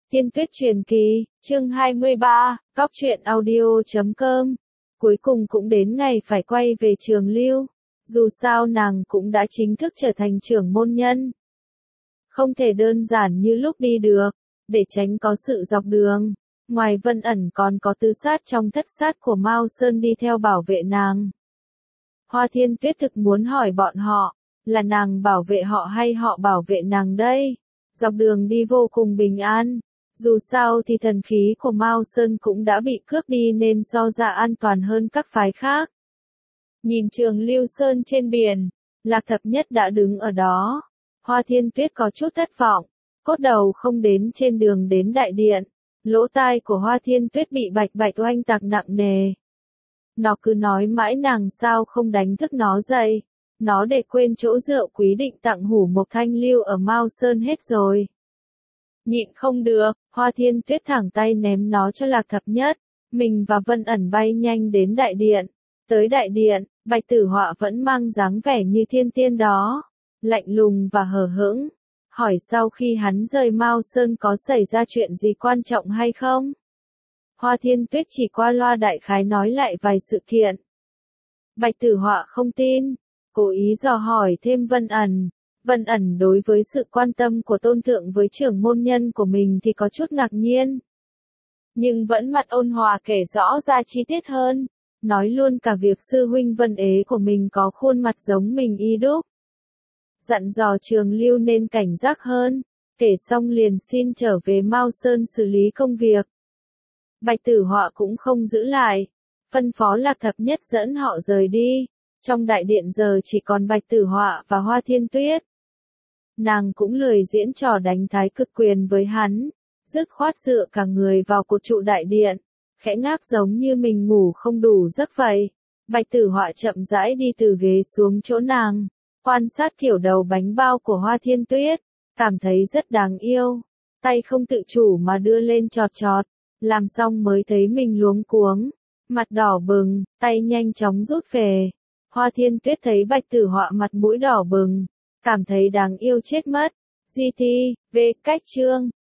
Tiên Tuyết Truyền Kỳ, chương 23, Cóc truyện audio.com. Cuối cùng cũng đến ngày phải quay về Trường Lưu. Dù sao nàng cũng đã chính thức trở thành trưởng môn nhân. Không thể đơn giản như lúc đi được, để tránh có sự dọc đường. Ngoài Vân ẩn còn có tứ sát trong thất sát của Mao Sơn đi theo bảo vệ nàng. Hoa Thiên Tuyết thực muốn hỏi bọn họ, là nàng bảo vệ họ hay họ bảo vệ nàng đây? Dọc đường đi vô cùng bình an. Dù sao thì thần khí của Mao Sơn cũng đã bị cướp đi nên so ra an toàn hơn các phái khác. Nhìn Trường Lưu Sơn trên biển, Lạc Thập Nhất đã đứng ở đó. Hoa Thiên Tuyết có chút thất vọng, cốt đầu không đến trên đường đến đại điện. Lỗ tai của Hoa Thiên Tuyết bị bạch bạch oanh tạc nặng nề. Nó cứ nói mãi nàng sao không đánh thức nó dậy. Nó để quên chỗ rượu quý định tặng Hủ Mộc Thanh Lưu ở Mao Sơn hết rồi. Nhịn không được, Hoa Thiên Tuyết thẳng tay ném nó cho Lạc Thập Nhất. Mình và Vân ẩn bay nhanh đến đại điện. Tới đại điện, Bạch Tử Họa vẫn mang dáng vẻ như thiên tiên đó. Lạnh lùng và hờ hững. Hỏi sau khi hắn rời Mao Sơn có xảy ra chuyện gì quan trọng hay không? Hoa Thiên Tuyết chỉ qua loa đại khái nói lại vài sự kiện. Bạch Tử Họa không tin, cố ý dò hỏi thêm Vân ẩn. Vân ẩn đối với sự quan tâm của tôn thượng với trưởng môn nhân của mình thì có chút ngạc nhiên. Nhưng vẫn mặt ôn hòa kể rõ ra chi tiết hơn. Nói luôn cả việc sư huynh Vân Ế của mình có khuôn mặt giống mình y đúc. Dặn dò Trường Lưu nên cảnh giác hơn. Kể xong liền xin trở về Mao Sơn xử lý công việc. Bạch Tử Họa cũng không giữ lại. Phân phó Lạc Thập Nhất dẫn họ rời đi. Trong đại điện giờ chỉ còn Bạch Tử Họa và Hoa Thiên Tuyết. Nàng cũng lười diễn trò đánh thái cực quyền với hắn. Dứt khoát dựa cả người vào cột trụ đại điện. Khẽ ngáp giống như mình ngủ không đủ giấc vậy. Bạch Tử Họa chậm rãi đi từ ghế xuống chỗ nàng. Quan sát kiểu đầu bánh bao của Hoa Thiên Tuyết. Cảm thấy rất đáng yêu. Tay không tự chủ mà đưa lên chọt chọt. Làm xong mới thấy mình luống cuống. Mặt đỏ bừng, tay nhanh chóng rút về. Hoa Thiên Tuyết thấy Bạch Tử Họa mặt mũi đỏ bừng. Cảm thấy đáng yêu chết mất. GT, V cách chương.